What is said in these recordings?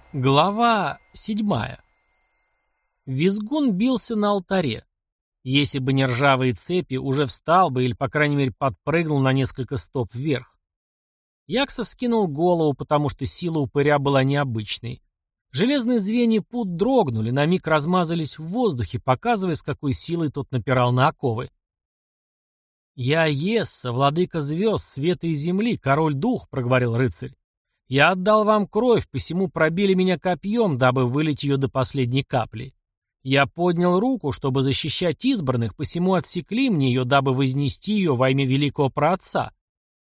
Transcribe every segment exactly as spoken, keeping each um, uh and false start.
Глава седьмая. Визгун бился на алтаре. Если бы не ржавые цепи, уже встал бы или, по крайней мере, подпрыгнул на несколько стоп вверх. Яксов скинул голову, потому что сила упыря была необычной. Железные звенья пут дрогнули, на миг размазались в воздухе, показывая, с какой силой тот напирал на оковы. «Я Есса, владыка звезд, света и земли, король-дух», — проговорил рыцарь. «Я отдал вам кровь, посему пробили меня копьем, дабы вылить ее до последней капли. Я поднял руку, чтобы защищать избранных, посему отсекли мне ее, дабы вознести ее во имя великого праотца».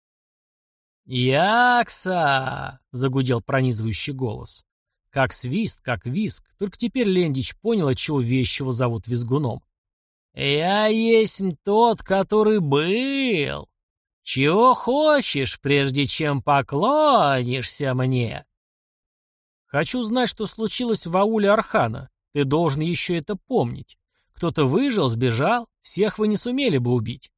«Якса!» — загудел пронизывающий голос. Как свист, как визг, только теперь Лендич понял, отчего вещего зовут визгуном. «Я есть тот, который был. Чего хочешь, прежде чем поклонишься мне?» «Хочу знать, что случилось в ауле Архана. Ты должен еще это помнить. Кто-то выжил, сбежал, всех вы не сумели бы убить».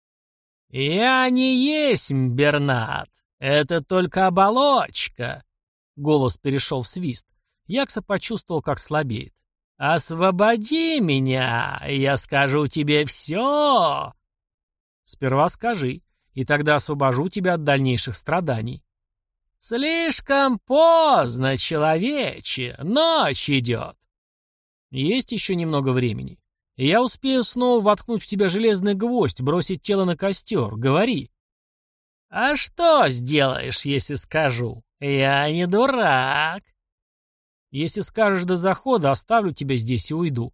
«Я не есть Бернат. Это только оболочка». Голос перешел в свист. Якса почувствовал, как слабеет. «Освободи меня, и я скажу тебе все». «Сперва скажи, и тогда освобожу тебя от дальнейших страданий». «Слишком поздно, человече, ночь идет». «Есть еще немного времени. И я успею снова воткнуть в тебя железный гвоздь, бросить тело на костер. Говори». «А что сделаешь, если скажу? Я не дурак». «Если скажешь до захода, оставлю тебя здесь и уйду».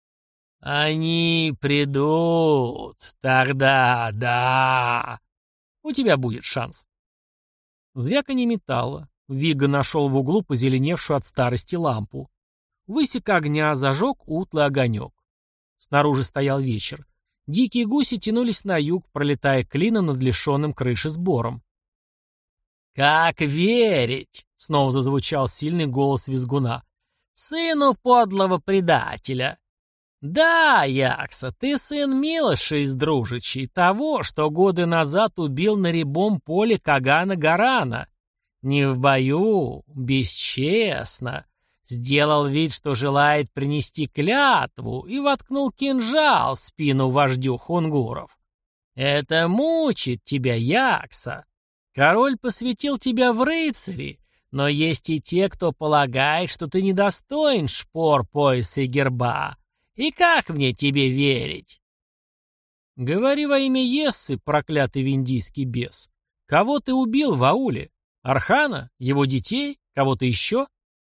«Они придут, тогда да. У тебя будет шанс». Звяканье металла. Вигга нашел в углу позеленевшую от старости лампу. Высек огня зажег утлый огонек. Снаружи стоял вечер. Дикие гуси тянулись на юг, пролетая клином над лишенным крыши сбором. «Как верить?» — снова зазвучал сильный голос визгуна. «Сыну подлого предателя. Да, Якса, ты сын Милоша из Дружичей, того, что годы назад убил на рябом поле Кагана Гарана. Не в бою, бесчестно. Сделал вид, что желает принести клятву, и воткнул кинжал в спину вождю хунгуров. Это мучит тебя, Якса. Король посвятил тебя в рыцари, но есть и те, кто полагает, что ты недостоин шпор, пояса и герба. И как мне тебе верить?» «Говори во имя Ессы, проклятый виндийский бес. Кого ты убил в ауле? Архана? Его детей? Кого-то еще?»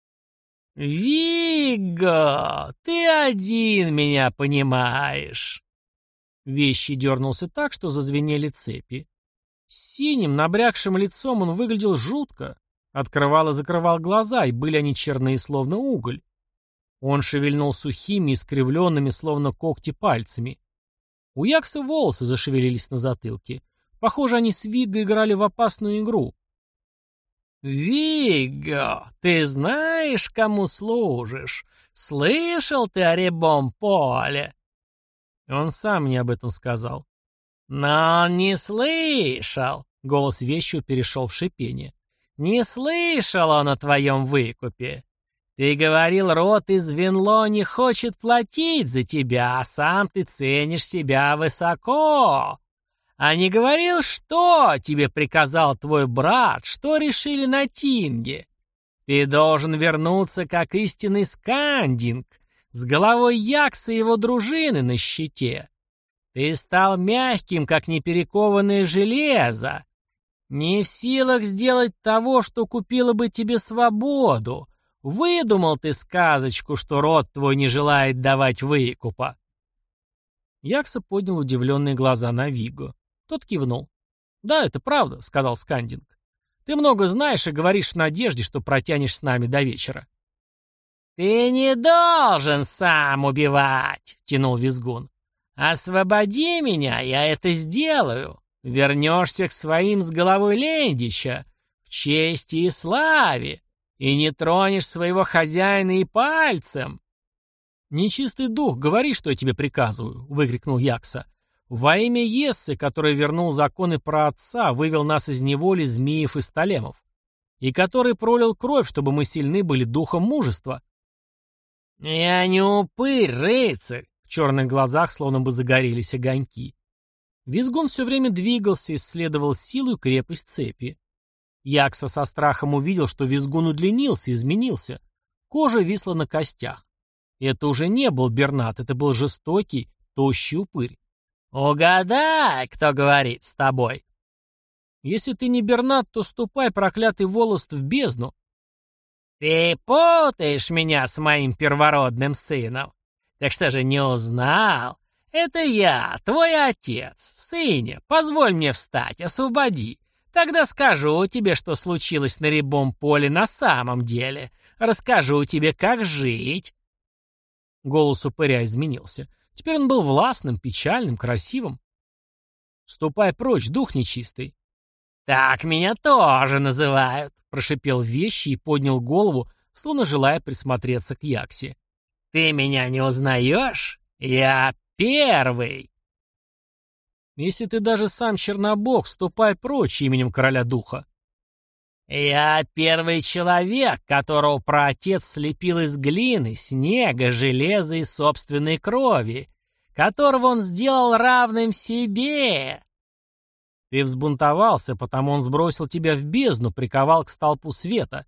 «Вигго, ты один меня понимаешь». Вещий дернулся так, что зазвенели цепи. С синим, набрякшим лицом он выглядел жутко. Открывал и закрывал глаза, и были они черные, словно уголь. Он шевельнул сухими, искривленными, словно когти, пальцами. У Якса волосы зашевелились на затылке. Похоже, они с Вигго играли в опасную игру. «Вигго, ты знаешь, кому служишь? Слышал ты о рябом поле?» Он сам мне об этом сказал. «Но он не слышал!» — голос вещью перешел в шипение. «Не слышал он о твоем выкупе. Ты говорил, род из Венло не хочет платить за тебя, а сам ты ценишь себя высоко. А не говорил, что тебе приказал твой брат, что решили на Тинге. Ты должен вернуться как истинный скандинг, с головой Якса и его дружины на щите. Ты стал мягким, как неперекованное железо. Не в силах сделать того, что купило бы тебе свободу. Выдумал ты сказочку, что род твой не желает давать выкупа». Якса поднял удивленные глаза на Вигго. Тот кивнул. «Да, это правда», — сказал Скандинг. «Ты много знаешь и говоришь в надежде, что протянешь с нами до вечера». «Ты не должен сам убивать», — тянул визгун. «Освободи меня, я это сделаю. Вернешься к своим с головой Лендича, в чести и славе, и не тронешь своего хозяина и пальцем». «Нечистый дух, говори, что я тебе приказываю», — выкрикнул Якса. «Во имя Ессы, который вернул законы про отца, вывел нас из неволи змеев и столемов. и который пролил кровь, чтобы мы сильны были духом мужества. «Я не упырь, рыцарь!» В черных глазах словно бы загорелись огоньки. Визгун все время двигался, исследовал силу и крепость цепи. Якса со страхом увидел, что Визгун удлинился, изменился. Кожа висла на костях. Это уже не был Бернат, это был жестокий, тощий упырь. «Угадай, кто говорит с тобой!» «Если ты не Бернат, то ступай, проклятый волост, в бездну!» «Ты путаешь меня с моим первородным сыном. Так что же, не узнал? Это я, твой отец. Сыне, позволь мне встать, освободи. Тогда скажу тебе, что случилось на рябом поле на самом деле. Расскажу тебе, как жить». Голос упыря изменился. Теперь он был властным, печальным, красивым. «Ступай прочь, дух нечистый». «Так меня тоже называют», — прошипел вещи и поднял голову, словно желая присмотреться к Яксе. «Ты меня не узнаешь? Я первый!» «Если ты даже сам Чернобог, ступай прочь именем короля духа». «Я первый человек, которого праотец слепил из глины, снега, железа и собственной крови, которого он сделал равным себе». «Ты взбунтовался, потому он сбросил тебя в бездну, приковал к столпу света».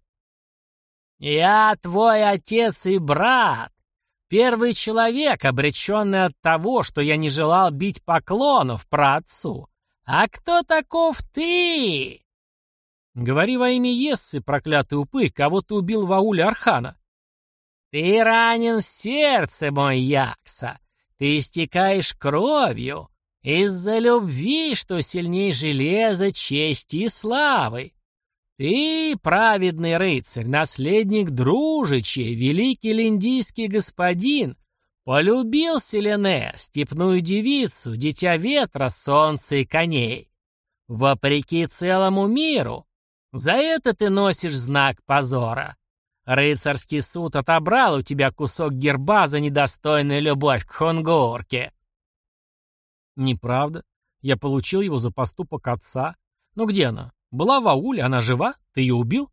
«Я твой отец и брат, первый человек, обреченный от того, что я не желал бить поклонов праотцу. А кто таков ты?» «Говори во имя Ессы, проклятый упырь, кого ты убил в ауле Архана». «Ты ранен в сердце, мой Якса, ты истекаешь кровью. Из-за любви, что сильней железа, чести и славы. Ты, праведный рыцарь, наследник дружичей, великий линдийский господин, полюбил Селене, степную девицу, дитя ветра, солнца и коней. Вопреки целому миру. За это ты носишь знак позора. Рыцарский суд отобрал у тебя кусок герба за недостойную любовь к хунгурке». «Неправда. Я получил его за поступок отца. Но где она? Была в ауле, она жива? Ты ее убил?»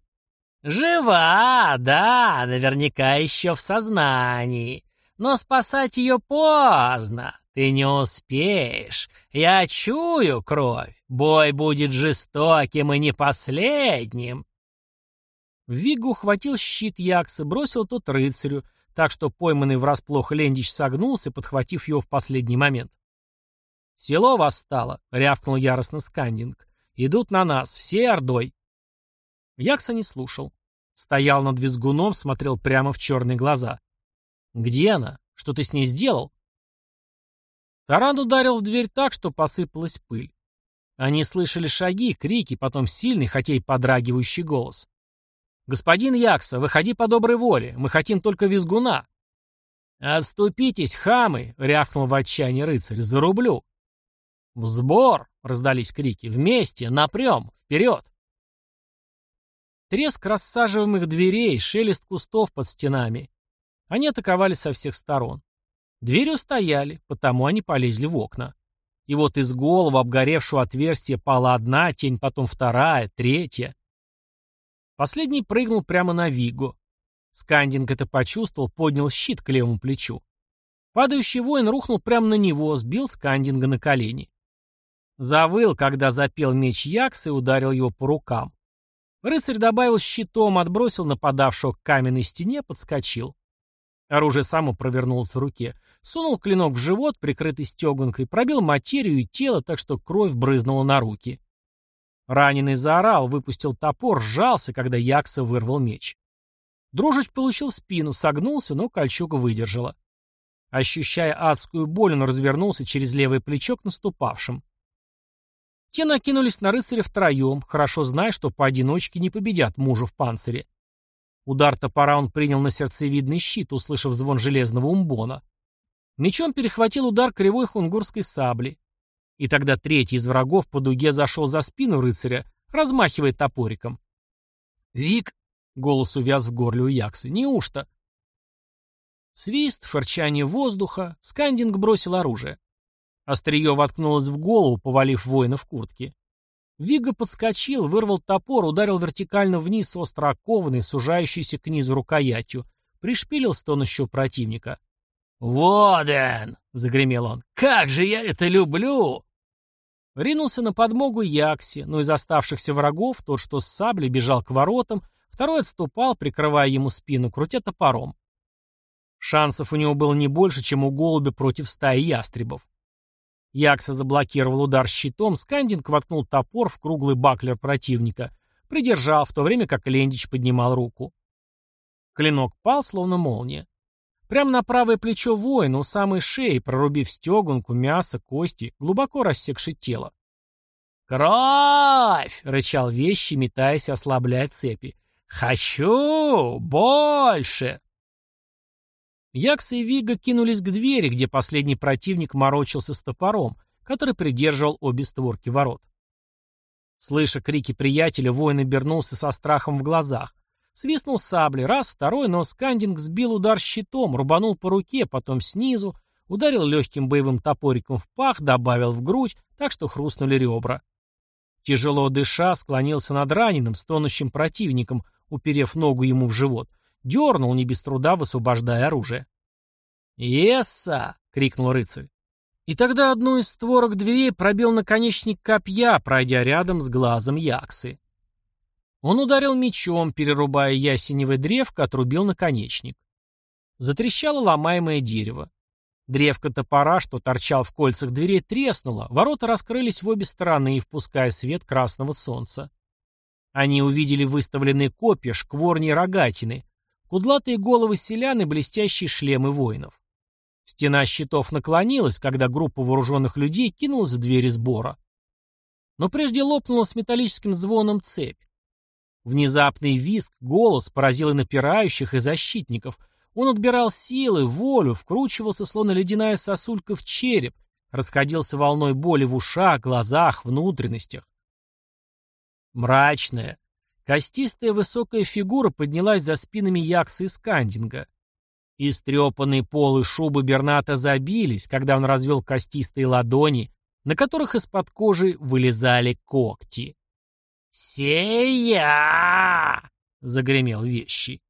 «Жива, да, наверняка еще в сознании. Но спасать ее поздно. Ты не успеешь. Я чую кровь. Бой будет жестоким и не последним». Виггу ухватил щит Яксы, бросил тот рыцарю, так что пойманный врасплох Лендич согнулся, подхватив его в последний момент. «Село восстало», — рявкнул яростно Скандинг. «Идут на нас, всей ордой». Якса не слушал. Стоял над визгуном, смотрел прямо в черные глаза. «Где она? Что ты с ней сделал?» Таран ударил в дверь так, что посыпалась пыль. Они слышали шаги, крики, потом сильный, хотя и подрагивающий голос. «Господин Якса, выходи по доброй воле, мы хотим только визгуна». «Отступитесь, хамы!» — рявкнул в отчаянии рыцарь. «Зарублю!» «В сбор!» — раздались крики. «Вместе! Напрем! Вперед!» Треск рассаживаемых дверей, шелест кустов под стенами. Они атаковали со всех сторон. Двери устояли, потому они полезли в окна. И вот из головы обгоревшего отверстия пала одна тень, потом вторая, третья. Последний прыгнул прямо на Вигго. Скандинг это почувствовал, поднял щит к левому плечу. Падающий воин рухнул прямо на него, сбил Скандинга на колени. Завыл, когда запел меч Якса и ударил его по рукам. Рыцарь добавил щитом, отбросил нападавшего к каменной стене, подскочил. Оружие само провернулось в руке. Сунул клинок в живот, прикрытый стеганкой, пробил материю и тело, так что кровь брызнула на руки. Раненый заорал, выпустил топор, сжался, когда Якса вырвал меч. Дружич получил спину, согнулся, но кольчуга выдержала. Ощущая адскую боль, он развернулся через левое плечо к наступавшим. Те накинулись на рыцаря втроем, хорошо зная, что поодиночке не победят мужа в панцире. Удар топора он принял на сердцевидный щит, услышав звон железного умбона. Мечом перехватил удар кривой хунгурской сабли. И тогда третий из врагов по дуге зашел за спину рыцаря, размахивая топориком. «Вик!» — голос увяз в горле у Яксы. «Неужто?» Свист, фырчание воздуха, Скандинг бросил оружие. Острие воткнулось в голову, повалив воина в куртке. Вигго подскочил, вырвал топор, ударил вертикально вниз остро окованной, сужающейся к низу рукоятью, пришпилил стонущего противника. «Воден!» — загремел он. «Как же я это люблю!» Ринулся на подмогу Якси, но из оставшихся врагов тот, что с саблей, бежал к воротам, второй отступал, прикрывая ему спину, крутя топором. Шансов у него было не больше, чем у голубя против стаи ястребов. Якса заблокировал удар щитом, Скандинг воткнул топор в круглый баклер противника, придержал, в то время как Лендич поднимал руку. Клинок пал, словно молния. Прямо на правое плечо воина, у самой шеи, прорубив стегунку, мясо, кости, глубоко рассекши тело. «Кровь!» — рычал вещи, метаясь, ослабляя цепи. «Хочу! Больше!» Якса и Вигго кинулись к двери, где последний противник морочился с топором, который придерживал обе створки ворот. Слыша крики приятеля, воин обернулся со страхом в глазах. Свистнул саблей, раз, второй, но Скандинг сбил удар щитом, рубанул по руке, потом снизу, ударил легким боевым топориком в пах, добавил в грудь, так что хрустнули ребра. Тяжело дыша, склонился над раненым, стонущим противником, уперев ногу ему в живот, дернул, не без труда высвобождая оружие. «Есса!» — крикнул рыцарь. И тогда одну из створок дверей пробил наконечник копья, пройдя рядом с глазом Яксы. Он ударил мечом, перерубая ясеневое древко, отрубил наконечник. Затрещало ломаемое дерево. Древко топора, что торчал в кольцах дверей, треснуло, ворота раскрылись в обе стороны, впуская свет красного солнца. Они увидели выставленные копья, шкворни и рогатины, кудлатые головы селян и блестящие шлемы воинов. Стена щитов наклонилась, когда группа вооруженных людей кинулась в двери сбора. Но прежде лопнула с металлическим звоном цепь. Внезапный визг, голос поразил и напирающих, и защитников. Он отбирал силы, волю, вкручивался, словно ледяная сосулька в череп, расходился волной боли в ушах, глазах, внутренностях. Мрачная, костистая высокая фигура поднялась за спинами Якса и Скандинга. Истрепанные полы шубы Берната забились, когда он развел костистые ладони, на которых из-под кожи вылезали когти. «Сея!» — загремел вещий.